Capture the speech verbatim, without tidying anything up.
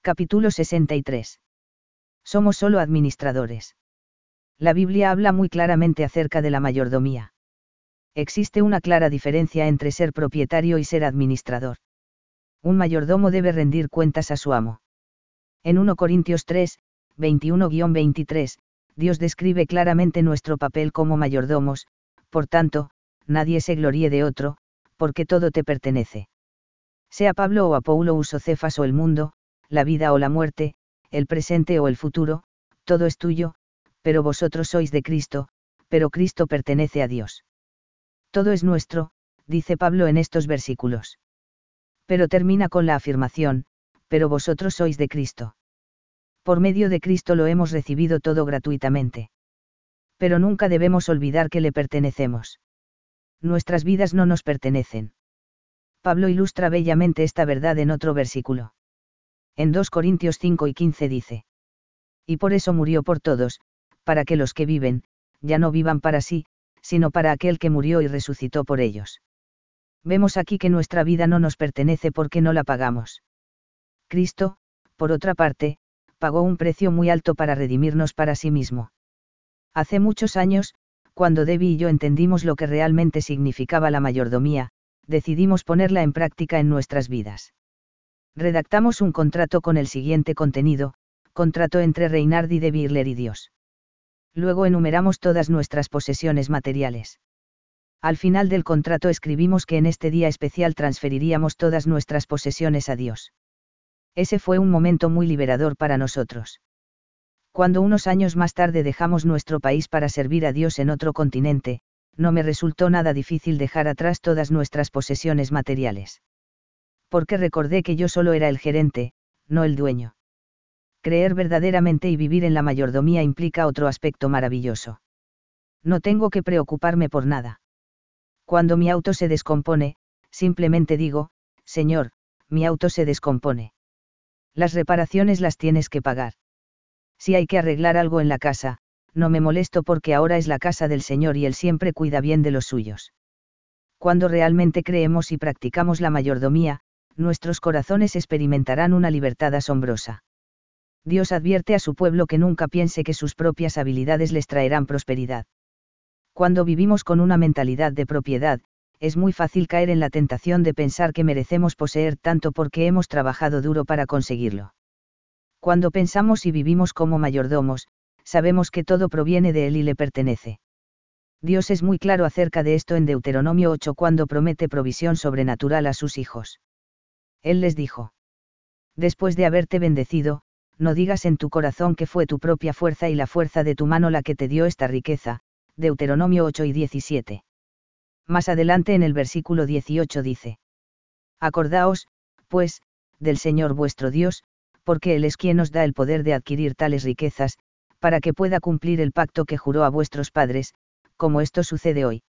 Capítulo sesenta y tres. Somos solo administradores. La Biblia habla muy claramente acerca de la mayordomía. Existe una clara diferencia entre ser propietario y ser administrador. Un mayordomo debe rendir cuentas a su amo. En primera Corintios tres, veintiuno a veintitrés, Dios describe claramente nuestro papel como mayordomos, por tanto, nadie se gloríe de otro, porque todo te pertenece. Sea Pablo o Apoulos o Cefas o el mundo, la vida o la muerte, el presente o el futuro, todo es tuyo, pero vosotros sois de Cristo, pero Cristo pertenece a Dios. Todo es nuestro, dice Pablo en estos versículos. Pero termina con la afirmación, pero vosotros sois de Cristo. Por medio de Cristo lo hemos recibido todo gratuitamente. Pero nunca debemos olvidar que le pertenecemos. Nuestras vidas no nos pertenecen. Pablo ilustra bellamente esta verdad en otro versículo. En dos Corintios cinco y quince dice: y por eso murió por todos, para que los que viven, ya no vivan para sí, sino para aquel que murió y resucitó por ellos. Vemos aquí que nuestra vida no nos pertenece porque no la pagamos. Cristo, por otra parte, pagó un precio muy alto para redimirnos para sí mismo. Hace muchos años, cuando Debbie y yo entendimos lo que realmente significaba la mayordomía, decidimos ponerla en práctica en nuestras vidas. Redactamos un contrato con el siguiente contenido: contrato entre Reinhard y Debbie Irler y Dios. Luego enumeramos todas nuestras posesiones materiales. Al final del contrato escribimos que en este día especial transferiríamos todas nuestras posesiones a Dios. Ese fue un momento muy liberador para nosotros. Cuando unos años más tarde dejamos nuestro país para servir a Dios en otro continente, no me resultó nada difícil dejar atrás todas nuestras posesiones materiales. Porque recordé que yo solo era el gerente, no el dueño. Creer verdaderamente y vivir en la mayordomía implica otro aspecto maravilloso. No tengo que preocuparme por nada. Cuando mi auto se descompone, simplemente digo: Señor, mi auto se descompone. Las reparaciones las tienes que pagar. Si hay que arreglar algo en la casa, no me molesto porque ahora es la casa del Señor y Él siempre cuida bien de los suyos. Cuando realmente creemos y practicamos la mayordomía, nuestros corazones experimentarán una libertad asombrosa. Dios advierte a su pueblo que nunca piense que sus propias habilidades les traerán prosperidad. Cuando vivimos con una mentalidad de propiedad, es muy fácil caer en la tentación de pensar que merecemos poseer tanto porque hemos trabajado duro para conseguirlo. Cuando pensamos y vivimos como mayordomos, sabemos que todo proviene de Él y le pertenece. Dios es muy claro acerca de esto en Deuteronomio ocho cuando promete provisión sobrenatural a sus hijos. Él les dijo: después de haberte bendecido, no digas en tu corazón que fue tu propia fuerza y la fuerza de tu mano la que te dio esta riqueza. Deuteronomio ocho y diecisiete. Más adelante en el versículo dieciocho dice: acordaos, pues, del Señor vuestro Dios, porque Él es quien os da el poder de adquirir tales riquezas, para que pueda cumplir el pacto que juró a vuestros padres, como esto sucede hoy.